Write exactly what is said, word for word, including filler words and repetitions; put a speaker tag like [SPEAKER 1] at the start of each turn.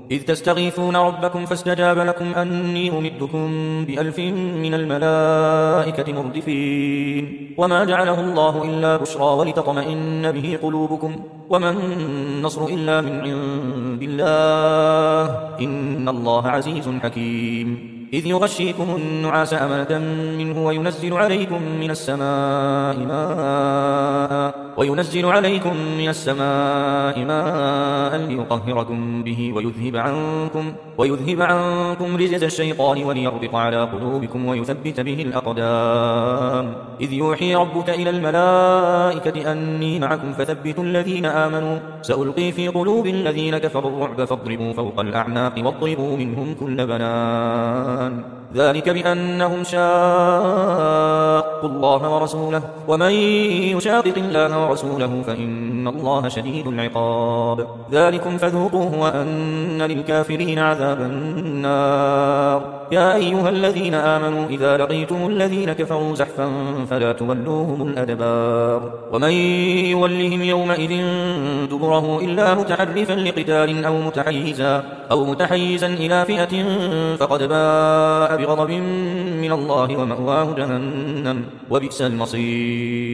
[SPEAKER 1] إذ تستغيثون ربكم فاستجاب لكم أني ممدكم بألف من الملائكة مردفين وما جعله الله إلا بشرى ولتطمئن به قلوبكم وما النصر إلا من عند الله إن الله عزيز حكيم إذ يغشيكم النعاس أمنة منه وينزل عليكم من السماء ماء وينزل عليكم من السماء ماء ليطهركم به ويذهب عنكم ويذهب عنكم رجز الشيطان وليربط على قلوبكم ويثبت به الأقدام إذ يوحي ربك إلى الملائكة أني معكم فثبتوا الذين آمنوا سألقي في قلوب الذين كفروا الرعب فاضربوا فوق الأعناق واضربوا منهم كل بنان ذلك بأنهم شاقوا الله ورسوله ومن يشاقق الله ورسوله فإن الله شديد العقاب ذلكم فذوقوه وأن للكافرين عذاب النار يا أيها الذين آمنوا إذا لقيتم الذين كفروا زحفا فلا تولوهم الأدبار ومن يولهم يومئذ دبره إلا متحرفا لقتال أو متحيزا أو متحيزا إلى فئة فقد باء بغضب من الله ومأواه جهنم وبئس المصير